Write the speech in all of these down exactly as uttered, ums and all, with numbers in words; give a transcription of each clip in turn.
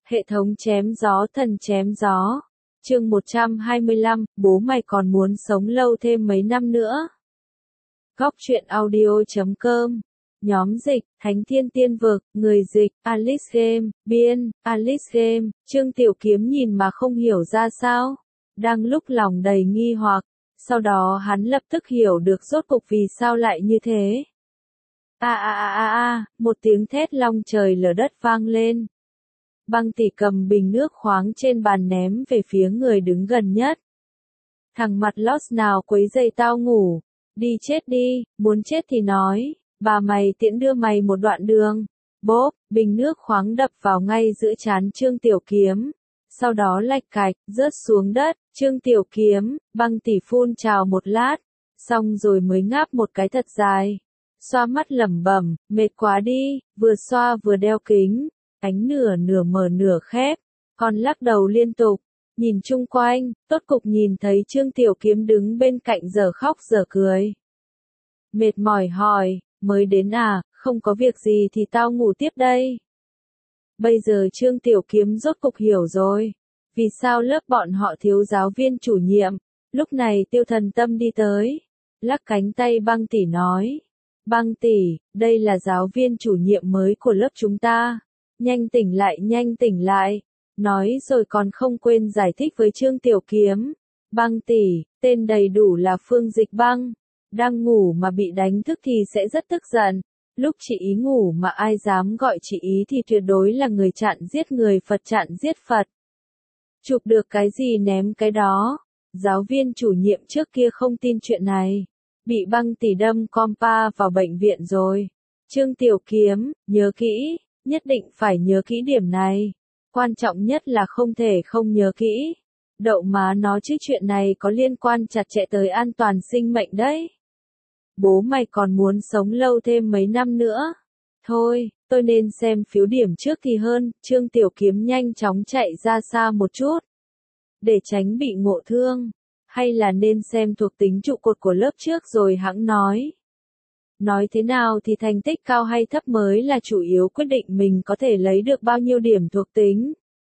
Hệ thống chém gió thần chém gió. Chương một trăm hai mươi lăm, bố mày còn muốn sống lâu thêm mấy năm nữa. Góc truyện audio chấm com. Nhóm dịch, Thánh Thiên Tiên Vực, người dịch, Alice Game, biên, Alice Game. Trương Tiểu Kiếm nhìn mà không hiểu ra sao. Đang lúc lòng đầy nghi hoặc, sau đó hắn lập tức hiểu được rốt cục vì sao lại như thế. A a a a a, một tiếng thét long trời lở đất vang lên. Băng Tỷ cầm bình nước khoáng trên bàn ném về phía người đứng gần nhất. Thằng mặt lót nào quấy rầy tao ngủ, đi chết đi, muốn chết thì nói, bà mày tiễn đưa mày một đoạn đường. Bốp, bình nước khoáng đập vào ngay giữa trán Trương Tiểu Kiếm, sau đó lạch cạch, rớt xuống đất. Trương Tiểu Kiếm, Băng Tỷ phun trào một lát, xong rồi mới ngáp một cái thật dài, xoa mắt lẩm bẩm, mệt quá đi, vừa xoa vừa đeo kính. Ánh nửa nửa mở nửa khép, còn lắc đầu liên tục, nhìn chung quanh, tốt cục nhìn thấy Trương Tiểu Kiếm đứng bên cạnh giờ khóc giờ cười. Mệt mỏi hỏi, mới đến à, không có việc gì thì tao ngủ tiếp đây. Bây giờ Trương Tiểu Kiếm rốt cục hiểu rồi, vì sao lớp bọn họ thiếu giáo viên chủ nhiệm. Lúc này Tiêu Thần Tâm đi tới, lắc cánh tay Băng Tỷ nói, Băng Tỷ, đây là giáo viên chủ nhiệm mới của lớp chúng ta. Nhanh tỉnh lại, nhanh tỉnh lại. Nói rồi còn không quên giải thích với Trương Tiểu Kiếm. Băng Tỷ, tên đầy đủ là Phương Dịch Băng. Đang ngủ mà bị đánh thức thì sẽ rất tức giận. Lúc chị ý ngủ mà ai dám gọi chị ý thì tuyệt đối là người chặn giết người, Phật chặn giết Phật. Chụp được cái gì ném cái đó. Giáo viên chủ nhiệm trước kia không tin chuyện này. Bị Băng Tỷ đâm compa vào bệnh viện rồi. Trương Tiểu Kiếm, nhớ kỹ. Nhất định phải nhớ kỹ điểm này. Quan trọng nhất là không thể không nhớ kỹ. Đậu má nó chứ chuyện này có liên quan chặt chẽ tới an toàn sinh mệnh đấy. Bố mày còn muốn sống lâu thêm mấy năm nữa. Thôi, tôi nên xem phiếu điểm trước thì hơn. Trương Tiểu Kiếm nhanh chóng chạy ra xa một chút, để tránh bị ngộ thương. Hay là nên xem thuộc tính trụ cột của lớp trước rồi hẵng nói. Nói thế nào thì thành tích cao hay thấp mới là chủ yếu quyết định mình có thể lấy được bao nhiêu điểm thuộc tính.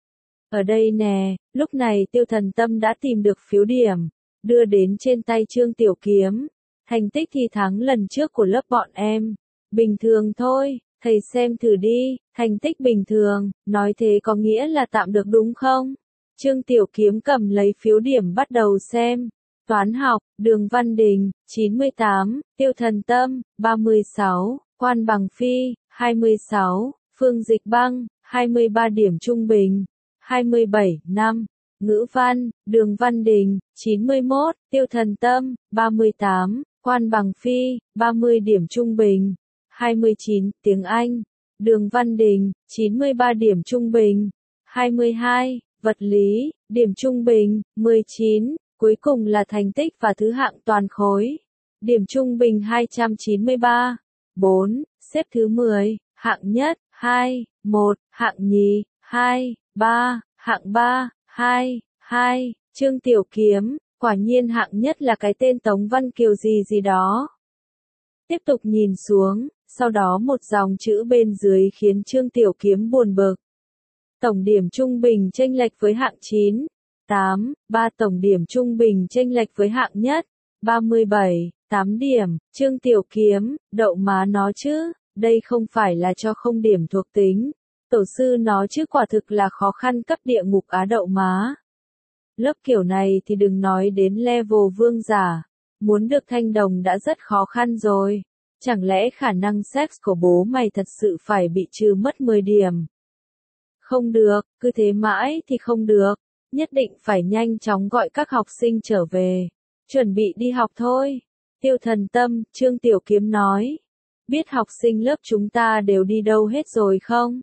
Ở đây nè, lúc này Tiêu Thần Tâm đã tìm được phiếu điểm, đưa đến trên tay Trương Tiểu Kiếm. Thành tích thi thắng lần trước của lớp bọn em. Bình thường thôi, thầy xem thử đi, thành tích bình thường, nói thế có nghĩa là tạm được đúng không? Trương Tiểu Kiếm cầm lấy phiếu điểm bắt đầu xem. Toán học, Đường Văn Đình, chín mươi tám, Tiêu Thần Tâm, ba mươi sáu, Quan Bằng Phi, hai mươi sáu, Phương Dịch Băng, hai mươi ba điểm trung bình, hai mươi bảy, năm, Ngữ Văn, Đường Văn Đình, chín mươi mốt, Tiêu Thần Tâm, ba mươi tám, Quan Bằng Phi, ba mươi điểm trung bình, hai mươi chín, Tiếng Anh, Đường Văn Đình, chín mươi ba điểm trung bình, hai mươi hai, Vật lý, điểm trung bình, mười chín. Cuối cùng là thành tích và thứ hạng toàn khối. Điểm trung bình hai trăm chín mươi ba. bốn. Xếp thứ mười. Hạng nhất, hai, một. Hạng nhì, hai, ba. Hạng ba, hai, hai. Trương Tiểu Kiếm, quả nhiên hạng nhất là cái tên Tống Văn Kiều gì gì đó. Tiếp tục nhìn xuống, sau đó một dòng chữ bên dưới khiến Trương Tiểu Kiếm buồn bực. Tổng điểm trung bình chênh lệch với hạng chín. tám, ba tổng điểm trung bình chênh lệch với hạng nhất, ba mươi bảy, tám điểm. Trương Tiểu Kiếm, đậu má nó chứ, đây không phải là cho không điểm thuộc tính. Tổ sư nó chứ quả thực là khó khăn cấp địa ngục á đậu má. Lớp kiểu này thì đừng nói đến level vương giả, muốn được thanh đồng đã rất khó khăn rồi. Chẳng lẽ khả năng sex của bố mày thật sự phải bị trừ mất mười điểm? Không được, cứ thế mãi thì không được. Nhất định phải nhanh chóng gọi các học sinh trở về. Chuẩn bị đi học thôi. Tiêu Thần Tâm, Trương Tiểu Kiếm nói. Biết học sinh lớp chúng ta đều đi đâu hết rồi không?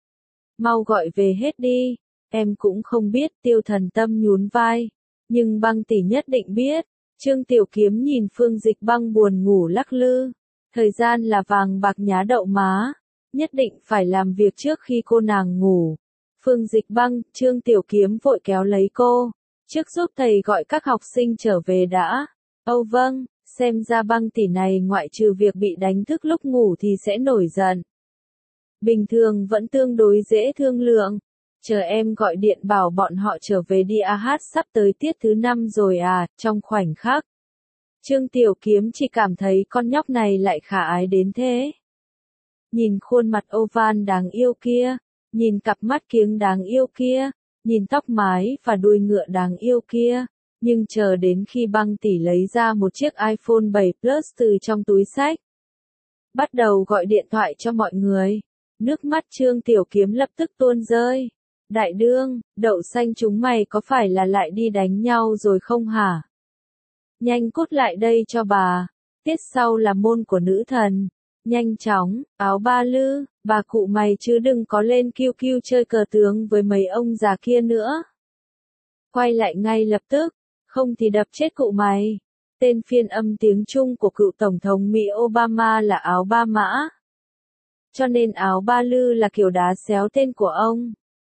Mau gọi về hết đi. Em cũng không biết, Tiêu Thần Tâm nhún vai. Nhưng Băng Tỷ nhất định biết. Trương Tiểu Kiếm nhìn Phương Dịch Băng buồn ngủ lắc lư. Thời gian là vàng bạc nhá đậu má. Nhất định phải làm việc trước khi cô nàng ngủ. Phương Dịch Băng, Trương Tiểu Kiếm vội kéo lấy cô. Trước giúp thầy gọi các học sinh trở về đã. Âu vâng, xem ra Băng Tỷ này ngoại trừ việc bị đánh thức lúc ngủ thì sẽ nổi giận. Bình thường vẫn tương đối dễ thương lượng. Chờ em gọi điện bảo bọn họ trở về đi a hát sắp tới tiết thứ năm rồi à, trong khoảnh khắc. Trương Tiểu Kiếm chỉ cảm thấy con nhóc này lại khả ái đến thế. Nhìn khuôn mặt oval đáng yêu kia, nhìn cặp mắt kiếng đáng yêu kia, nhìn tóc mái và đuôi ngựa đáng yêu kia, nhưng chờ đến khi Băng tỷ lấy ra một chiếc iPhone bảy Plus từ trong túi xách, bắt đầu gọi điện thoại cho mọi người, nước mắt Trương Tiểu Kiếm lập tức tuôn rơi. Đại đương, đậu xanh chúng mày có phải là lại đi đánh nhau rồi không hả? Nhanh cút lại đây cho bà, tiết sau là môn của nữ thần. Nhanh chóng, áo ba lư, bà cụ mày chứ đừng có lên kiu kiu chơi cờ tướng với mấy ông già kia nữa. Quay lại ngay lập tức, không thì đập chết cụ mày. Tên phiên âm tiếng Trung của cựu Tổng thống Mỹ Obama là áo ba mã. Cho nên áo ba lư là kiểu đá xéo tên của ông.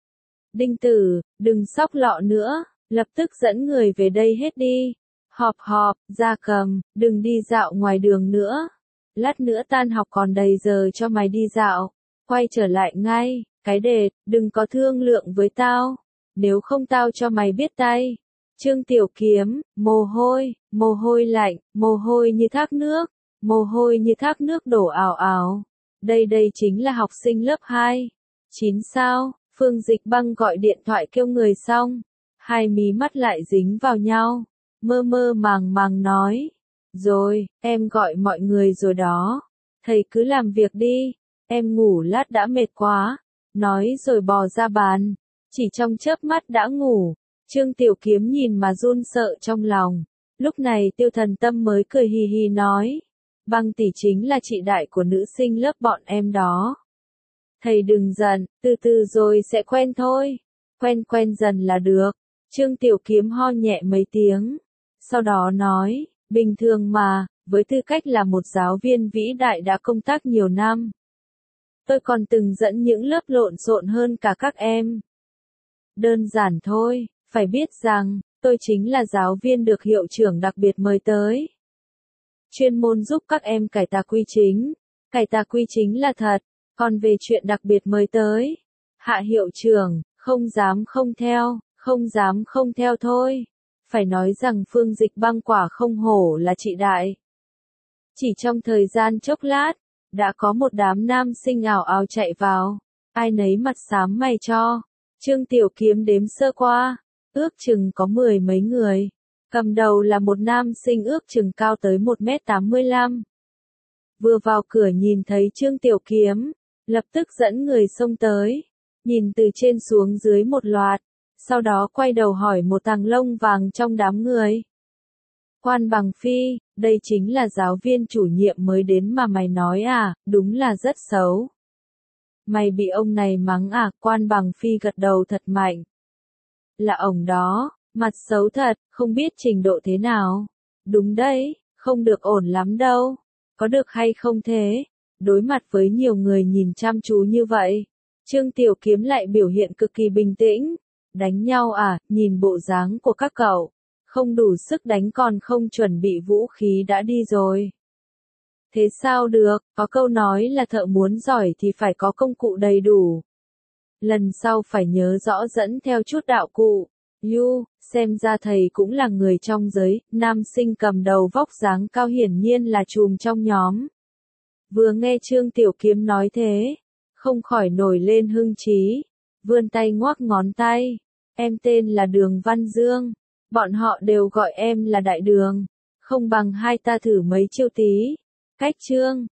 Đinh Tử, đừng sóc lọ nữa, lập tức dẫn người về đây hết đi. Họp họp, Gia Cầm, đừng đi dạo ngoài đường nữa. Lát nữa tan học còn đầy giờ cho mày đi dạo. Quay trở lại ngay, cái đệt, đừng có thương lượng với tao. Nếu không tao cho mày biết tay. Trương Tiểu Kiếm, mồ hôi, mồ hôi lạnh, mồ hôi như thác nước, mồ hôi như thác nước đổ ào ào. Đây đây chính là học sinh lớp hai. Chín sao, Phương Dịch Băng gọi điện thoại kêu người xong. Hai mí mắt lại dính vào nhau. Mơ mơ màng màng nói. Rồi, em gọi mọi người rồi đó. Thầy cứ làm việc đi. Em ngủ lát đã mệt quá. Nói rồi bò ra bàn. Chỉ trong chớp mắt đã ngủ. Trương Tiểu Kiếm nhìn mà run sợ trong lòng. Lúc này Tiêu Thần Tâm mới cười hì hì nói. Băng tỷ chính là chị đại của nữ sinh lớp bọn em đó. Thầy đừng giận, từ từ rồi sẽ quen thôi. Quen quen dần là được. Trương Tiểu Kiếm ho nhẹ mấy tiếng. Sau đó nói, bình thường mà, với tư cách là một giáo viên vĩ đại đã công tác nhiều năm. Tôi còn từng dẫn những lớp lộn xộn hơn cả các em. Đơn giản thôi, phải biết rằng, tôi chính là giáo viên được hiệu trưởng đặc biệt mời tới. Chuyên môn giúp các em cải tà quy chính. Cải tà quy chính là thật, còn về chuyện đặc biệt mời tới. Hạ hiệu trưởng, không dám không theo, không dám không theo thôi. Phải nói rằng Phương Dịch Băng quả không hổ là chị đại. Chỉ trong thời gian chốc lát, đã có một đám nam sinh ảo ảo chạy vào. Ai nấy mặt xám mày cho. Trương Tiểu Kiếm đếm sơ qua, ước chừng có mười mấy người. Cầm đầu là một nam sinh ước chừng cao tới một mét tám mươi lăm. Vừa vào cửa nhìn thấy Trương Tiểu Kiếm, lập tức dẫn người xông tới. Nhìn từ trên xuống dưới một loạt. Sau đó quay đầu hỏi một thằng lông vàng trong đám người. Quan Bằng Phi, đây chính là giáo viên chủ nhiệm mới đến mà mày nói à, đúng là rất xấu. Mày bị ông này mắng à, Quan Bằng Phi gật đầu thật mạnh. Là ổng đó, mặt xấu thật, không biết trình độ thế nào. Đúng đấy, không được ổn lắm đâu. Có được hay không thế? Đối mặt với nhiều người nhìn chăm chú như vậy, Trương Tiểu Kiếm lại biểu hiện cực kỳ bình tĩnh. Đánh nhau à, nhìn bộ dáng của các cậu. Không đủ sức đánh còn không chuẩn bị vũ khí đã đi rồi. Thế sao được, có câu nói là thợ muốn giỏi thì phải có công cụ đầy đủ. Lần sau phải nhớ rõ dẫn theo chút đạo cụ. Yu, xem ra thầy cũng là người trong giới, nam sinh cầm đầu vóc dáng cao hiển nhiên là trùm trong nhóm. Vừa nghe Trương Tiểu Kiếm nói thế, không khỏi nổi lên hưng trí, vươn tay ngoắc ngón tay. Em tên là Đường Văn Dương, bọn họ đều gọi em là Đại Đường, không bằng hai ta thử mấy chiêu tí. Cách Trương,